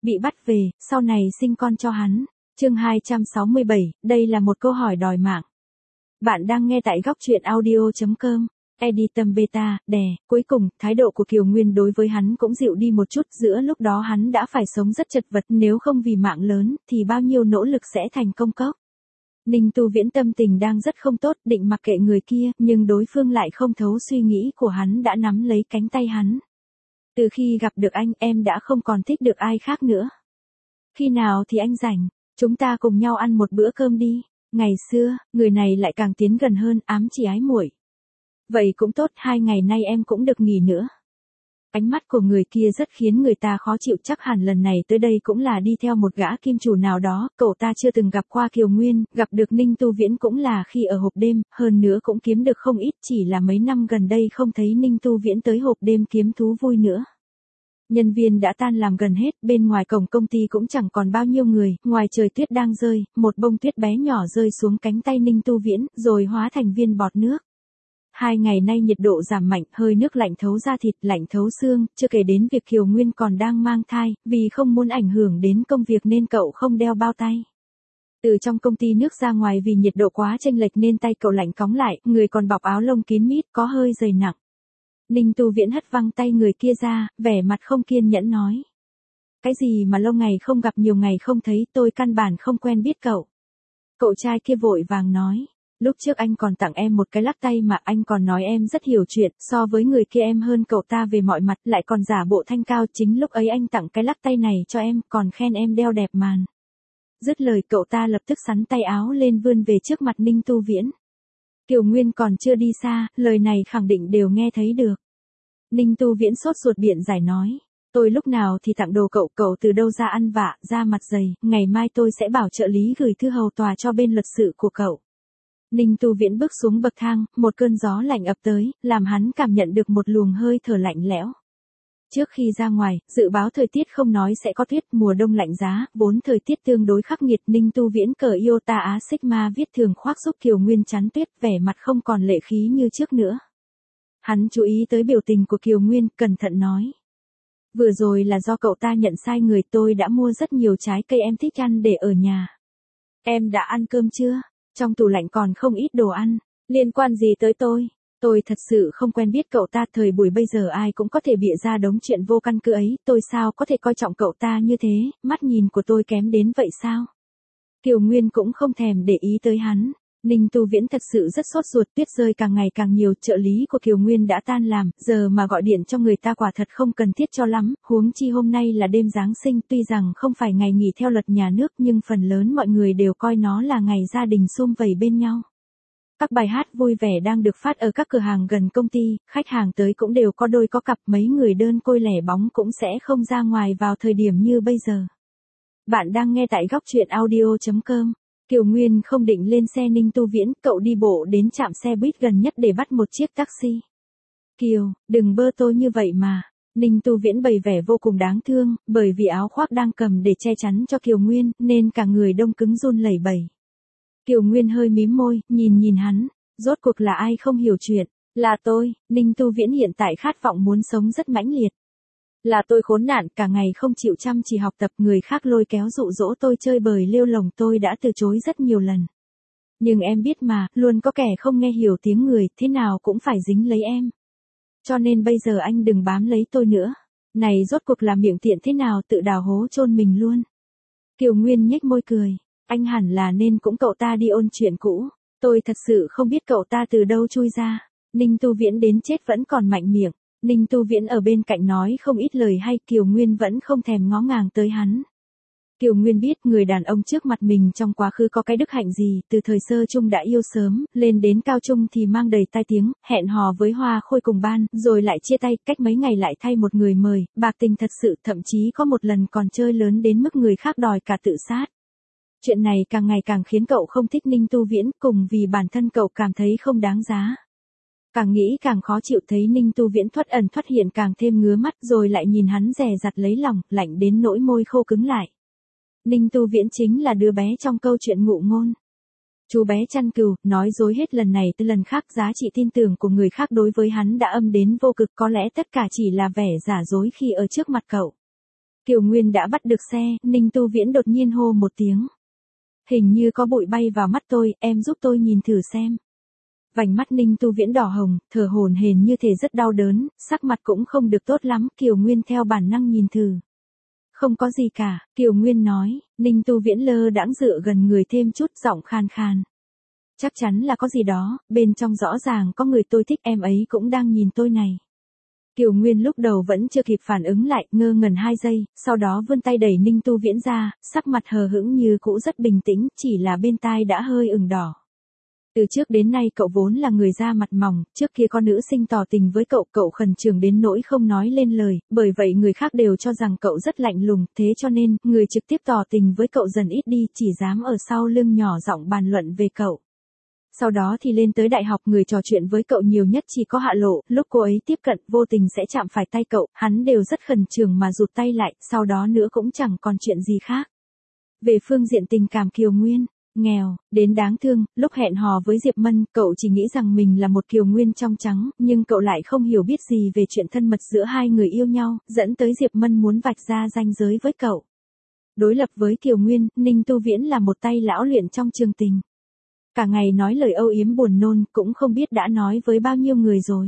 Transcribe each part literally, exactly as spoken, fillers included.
bị bắt về, sau này sinh con cho hắn. Chương hai trăm sáu mươi bảy, đây là một câu hỏi đòi mạng. Bạn đang nghe tại góc truyện audio chấm com. Editum beta, đè, cuối cùng, thái độ của Kiều Nguyên đối với hắn cũng dịu đi một chút, giữa lúc đó hắn đã phải sống rất chật vật, nếu không vì mạng lớn, thì bao nhiêu nỗ lực sẽ thành công cốc. Ninh Tu Viễn tâm tình đang rất không tốt, định mặc kệ người kia, nhưng đối phương lại không thấu suy nghĩ của hắn đã nắm lấy cánh tay hắn. Từ khi gặp được anh, em đã không còn thích được ai khác nữa. Khi nào thì anh rảnh, chúng ta cùng nhau ăn một bữa cơm đi. Ngày xưa, người này lại càng tiến gần hơn, ám chỉ ái muội. Vậy cũng tốt, hai ngày nay em cũng được nghỉ nữa. Ánh mắt của người kia rất khiến người ta khó chịu, chắc hẳn lần này tới đây cũng là đi theo một gã kim chủ nào đó, cậu ta chưa từng gặp qua Kiều Nguyên, gặp được Ninh Tu Viễn cũng là khi ở hộp đêm, hơn nữa cũng kiếm được không ít, chỉ là mấy năm gần đây không thấy Ninh Tu Viễn tới hộp đêm kiếm thú vui nữa. Nhân viên đã tan làm gần hết, bên ngoài cổng công ty cũng chẳng còn bao nhiêu người, ngoài trời tuyết đang rơi, một bông tuyết bé nhỏ rơi xuống cánh tay Ninh Tu Viễn, rồi hóa thành viên bọt nước. Hai ngày nay nhiệt độ giảm mạnh, hơi nước lạnh thấu da thịt, lạnh thấu xương, chưa kể đến việc Kiều Nguyên còn đang mang thai, vì không muốn ảnh hưởng đến công việc nên cậu không đeo bao tay. Từ trong công ty nước ra ngoài vì nhiệt độ quá chênh lệch nên tay cậu lạnh cóng lại, người còn bọc áo lông kín mít, có hơi dày nặng. Ninh Tu Viễn hất văng tay người kia ra, vẻ mặt không kiên nhẫn nói. Cái gì mà lâu ngày không gặp nhiều ngày không thấy, tôi căn bản không quen biết cậu. Cậu trai kia vội vàng nói. Lúc trước anh còn tặng em một cái lắc tay mà anh còn nói em rất hiểu chuyện, so với người kia em hơn cậu ta về mọi mặt, lại còn giả bộ thanh cao, chính lúc ấy anh tặng cái lắc tay này cho em, còn khen em đeo đẹp màn. Dứt lời cậu ta lập tức xắn tay áo lên vươn về trước mặt Ninh Tu Viễn. Kiều Nguyên còn chưa đi xa, lời này khẳng định đều nghe thấy được. Ninh Tu Viễn sốt ruột biện giải nói. Tôi lúc nào thì tặng đồ cậu, cậu từ đâu ra ăn vạ, ra mặt dày, ngày mai tôi sẽ bảo trợ lý gửi thư hầu tòa cho bên luật sự của cậu. Ninh Tu Viễn bước xuống bậc thang, một cơn gió lạnh ập tới, làm hắn cảm nhận được một luồng hơi thở lạnh lẽo. Trước khi ra ngoài, dự báo thời tiết không nói sẽ có tuyết, mùa đông lạnh giá, vốn thời tiết tương đối khắc nghiệt, Ninh Tu Viễn cờ Iota Á Sigma viết thường khoác giúp Kiều Nguyên chắn tuyết, vẻ mặt không còn lệ khí như trước nữa. Hắn chú ý tới biểu tình của Kiều Nguyên, cẩn thận nói. Vừa rồi là do cậu ta nhận sai người, tôi đã mua rất nhiều trái cây em thích ăn để ở nhà. Em đã ăn cơm chưa? Trong tủ lạnh còn không ít đồ ăn, liên quan gì tới tôi? Tôi thật sự không quen biết cậu ta, thời buổi bây giờ ai cũng có thể bịa ra đống chuyện vô căn cứ ấy, tôi sao có thể coi trọng cậu ta như thế, mắt nhìn của tôi kém đến vậy sao? Kiều Nguyên cũng không thèm để ý tới hắn. Ninh Tu Viễn thật sự rất sốt ruột, tuyết rơi càng ngày càng nhiều, trợ lý của Kiều Nguyên đã tan làm, giờ mà gọi điện cho người ta quả thật không cần thiết cho lắm, huống chi hôm nay là đêm Giáng sinh, tuy rằng không phải ngày nghỉ theo luật nhà nước nhưng phần lớn mọi người đều coi nó là ngày gia đình sum vầy bên nhau. Các bài hát vui vẻ đang được phát ở các cửa hàng gần công ty, khách hàng tới cũng đều có đôi có cặp, mấy người đơn côi lẻ bóng cũng sẽ không ra ngoài vào thời điểm như bây giờ. Bạn đang nghe tại góc truyện audio chấm com. Kiều Nguyên không định lên xe Ninh Tu Viễn, cậu đi bộ đến trạm xe buýt gần nhất để bắt một chiếc taxi. Kiều, đừng bơ tôi như vậy mà. Ninh Tu Viễn bày vẻ vô cùng đáng thương, bởi vì áo khoác đang cầm để che chắn cho Kiều Nguyên, nên cả người đông cứng run lẩy bẩy. Kiều Nguyên hơi mím môi, nhìn nhìn hắn, rốt cuộc là ai không hiểu chuyện, là tôi. Ninh Tu Viễn hiện tại khát vọng muốn sống rất mãnh liệt. Là tôi khốn nạn, cả ngày không chịu chăm chỉ học tập, người khác lôi kéo dụ dỗ tôi chơi bời lêu lồng, tôi đã từ chối rất nhiều lần. Nhưng em biết mà, luôn có kẻ không nghe hiểu tiếng người, thế nào cũng phải dính lấy em. Cho nên bây giờ anh đừng bám lấy tôi nữa. Này rốt cuộc là miệng tiện thế nào, tự đào hố chôn mình luôn. Kiều Nguyên nhếch môi cười, anh hẳn là nên cũng cậu ta đi ôn chuyện cũ. Tôi thật sự không biết cậu ta từ đâu chui ra. Ninh Tu Viễn đến chết vẫn còn mạnh miệng. Ninh Tu Viễn ở bên cạnh nói không ít lời hay, Kiều Nguyên vẫn không thèm ngó ngàng tới hắn. Kiều Nguyên biết người đàn ông trước mặt mình trong quá khứ có cái đức hạnh gì, từ thời sơ trung đã yêu sớm, lên đến cao trung thì mang đầy tai tiếng, hẹn hò với Hoa Khôi cùng ban, rồi lại chia tay, cách mấy ngày lại thay một người mời, bạc tình thật sự, thậm chí có một lần còn chơi lớn đến mức người khác đòi cả tự sát. Chuyện này càng ngày càng khiến cậu không thích Ninh Tu Viễn, cùng vì bản thân cậu cảm thấy không đáng giá. Càng nghĩ càng khó chịu, thấy Ninh Tu Viễn thoắt ẩn thoắt hiện càng thêm ngứa mắt, rồi lại nhìn hắn dè dặt lấy lòng, lạnh đến nỗi môi khô cứng lại. Ninh Tu Viễn chính là đứa bé trong câu chuyện ngụ ngôn. Chú bé chăn cừu, nói dối hết lần này tới lần khác, giá trị tin tưởng của người khác đối với hắn đã âm đến vô cực, có lẽ tất cả chỉ là vẻ giả dối khi ở trước mặt cậu. Kiều Nguyên đã bắt được xe, Ninh Tu Viễn đột nhiên hô một tiếng. Hình như có bụi bay vào mắt tôi, em giúp tôi nhìn thử xem. Vành mắt Ninh Tu Viễn đỏ hồng, thở hổn hển như thể rất đau đớn, sắc mặt cũng không được tốt lắm, Kiều Nguyên theo bản năng nhìn thử. Không có gì cả, Kiều Nguyên nói, Ninh Tu Viễn lơ đãng dựa gần người thêm chút, giọng khan khan. Chắc chắn là có gì đó, bên trong rõ ràng có người tôi thích, em ấy cũng đang nhìn tôi này. Kiều Nguyên lúc đầu vẫn chưa kịp phản ứng lại, ngơ ngẩn hai giây, sau đó vươn tay đẩy Ninh Tu Viễn ra, sắc mặt hờ hững như cũ rất bình tĩnh, chỉ là bên tai đã hơi ửng đỏ. Từ trước đến nay cậu vốn là người da mặt mỏng, trước kia có nữ sinh tỏ tình với cậu, cậu khẩn trương đến nỗi không nói lên lời, bởi vậy người khác đều cho rằng cậu rất lạnh lùng, thế cho nên, người trực tiếp tỏ tình với cậu dần ít đi, chỉ dám ở sau lưng nhỏ giọng bàn luận về cậu. Sau đó thì lên tới đại học, người trò chuyện với cậu nhiều nhất chỉ có Hạ Lộ, lúc cô ấy tiếp cận, vô tình sẽ chạm phải tay cậu, hắn đều rất khẩn trương mà rụt tay lại, sau đó nữa cũng chẳng còn chuyện gì khác. Về phương diện tình cảm, Kiều Nguyên nghèo, đến đáng thương, lúc hẹn hò với Diệp Mân, cậu chỉ nghĩ rằng mình là một Kiều Nguyên trong trắng, nhưng cậu lại không hiểu biết gì về chuyện thân mật giữa hai người yêu nhau, dẫn tới Diệp Mân muốn vạch ra ranh giới với cậu. Đối lập với Kiều Nguyên, Ninh Tu Viễn là một tay lão luyện trong trường tình. Cả ngày nói lời âu yếm buồn nôn, cũng không biết đã nói với bao nhiêu người rồi.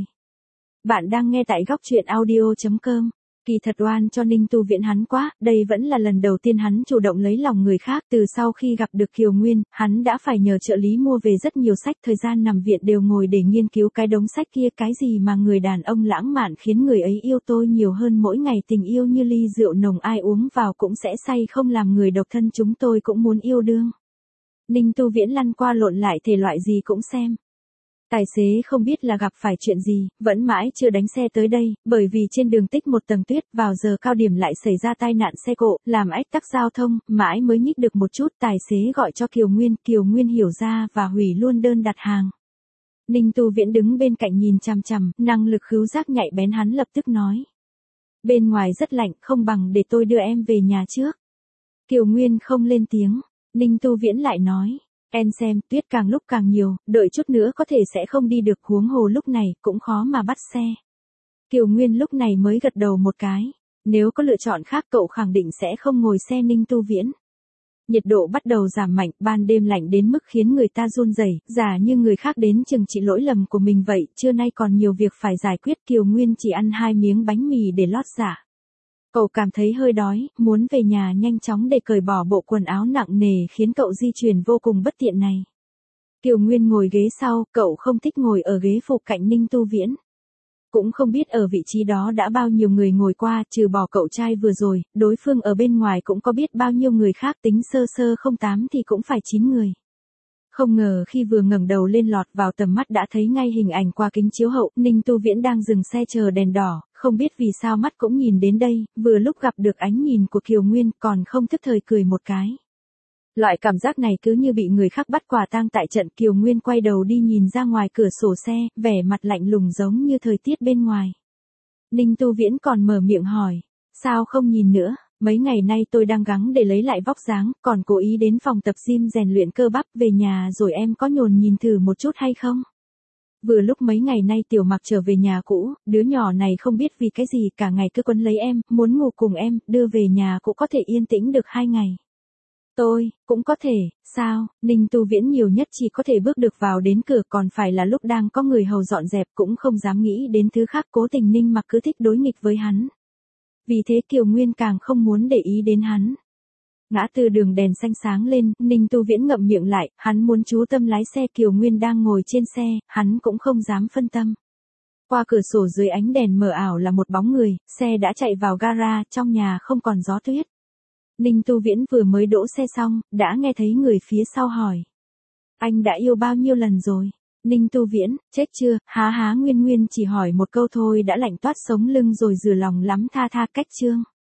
Bạn đang nghe tại góc truyện audio chấm com. Kỳ thật oan cho Ninh Tu Viễn hắn quá, đây vẫn là lần đầu tiên hắn chủ động lấy lòng người khác, từ sau khi gặp được Kiều Nguyên, hắn đã phải nhờ trợ lý mua về rất nhiều sách, thời gian nằm viện đều ngồi để nghiên cứu cái đống sách kia, cái gì mà người đàn ông lãng mạn khiến người ấy yêu tôi nhiều hơn mỗi ngày, tình yêu như ly rượu nồng ai uống vào cũng sẽ say, không làm người độc thân, chúng tôi cũng muốn yêu đương. Ninh Tu Viễn lăn qua lộn lại thể loại gì cũng xem. Tài xế không biết là gặp phải chuyện gì, vẫn mãi chưa đánh xe tới đây, bởi vì trên đường tích một tầng tuyết, vào giờ cao điểm lại xảy ra tai nạn xe cộ, làm ách tắc giao thông, mãi mới nhích được một chút, tài xế gọi cho Kiều Nguyên, Kiều Nguyên hiểu ra và hủy luôn đơn đặt hàng. Ninh Tu Viễn đứng bên cạnh nhìn chằm chằm, năng lực khứu giác nhạy bén, hắn lập tức nói. Bên ngoài rất lạnh, không bằng để tôi đưa em về nhà trước. Kiều Nguyên không lên tiếng, Ninh Tu Viễn lại nói. Em xem, tuyết càng lúc càng nhiều, đợi chút nữa có thể sẽ không đi được, huống hồ lúc này, cũng khó mà bắt xe. Kiều Nguyên lúc này mới gật đầu một cái. Nếu có lựa chọn khác cậu khẳng định sẽ không ngồi xe Ninh Tu Viễn. Nhiệt độ bắt đầu giảm mạnh, ban đêm lạnh đến mức khiến người ta run rẩy, giả như người khác đến chừng trị lỗi lầm của mình vậy, trưa nay còn nhiều việc phải giải quyết. Kiều Nguyên chỉ ăn hai miếng bánh mì để lót dạ. Cậu cảm thấy hơi đói, muốn về nhà nhanh chóng để cởi bỏ bộ quần áo nặng nề khiến cậu di chuyển vô cùng bất tiện này. Kiều Nguyên ngồi ghế sau, cậu không thích ngồi ở ghế phụ cạnh Ninh Tu Viễn. Cũng không biết ở vị trí đó đã bao nhiêu người ngồi qua, trừ bỏ cậu trai vừa rồi, đối phương ở bên ngoài cũng có biết bao nhiêu người khác, tính sơ sơ không tám thì cũng phải chín người. Không ngờ khi vừa ngẩng đầu lên lọt vào tầm mắt đã thấy ngay hình ảnh qua kính chiếu hậu, Ninh Tu Viễn đang dừng xe chờ đèn đỏ, không biết vì sao mắt cũng nhìn đến đây, vừa lúc gặp được ánh nhìn của Kiều Nguyên, còn không thức thời cười một cái. Loại cảm giác này cứ như bị người khác bắt quả tang tại trận. Kiều Nguyên quay đầu đi nhìn ra ngoài cửa sổ xe, vẻ mặt lạnh lùng giống như thời tiết bên ngoài. Ninh Tu Viễn còn mở miệng hỏi, sao không nhìn nữa? Mấy ngày nay tôi đang gắng để lấy lại vóc dáng, còn cố ý đến phòng tập gym rèn luyện cơ bắp, về nhà rồi em có nhồn nhìn thử một chút hay không? Vừa lúc mấy ngày nay Tiểu Mặc trở về nhà cũ, đứa nhỏ này không biết vì cái gì cả ngày cứ quấn lấy em, muốn ngủ cùng em, đưa về nhà cũng có thể yên tĩnh được hai ngày. Tôi, cũng có thể, sao? Ninh Tu Viễn nhiều nhất chỉ có thể bước được vào đến cửa, còn phải là lúc đang có người hầu dọn dẹp, cũng không dám nghĩ đến thứ khác. Cố tình Ninh Mặc cứ thích đối nghịch với hắn. Vì thế Kiều Nguyên càng không muốn để ý đến hắn. Ngã tư đường đèn xanh sáng lên, Ninh Tu Viễn ngậm miệng lại, hắn muốn chú tâm lái xe. Kiều Nguyên đang ngồi trên xe, hắn cũng không dám phân tâm. Qua cửa sổ dưới ánh đèn mờ ảo là một bóng người, xe đã chạy vào gara, trong nhà không còn gió tuyết. Ninh Tu Viễn vừa mới đỗ xe xong, đã nghe thấy người phía sau hỏi. Anh đã yêu bao nhiêu lần rồi? Ninh Tu Viễn, chết chưa, há há Nguyên Nguyên chỉ hỏi một câu thôi đã lạnh toát sống lưng rồi, rửa lòng lắm, tha tha cách chương.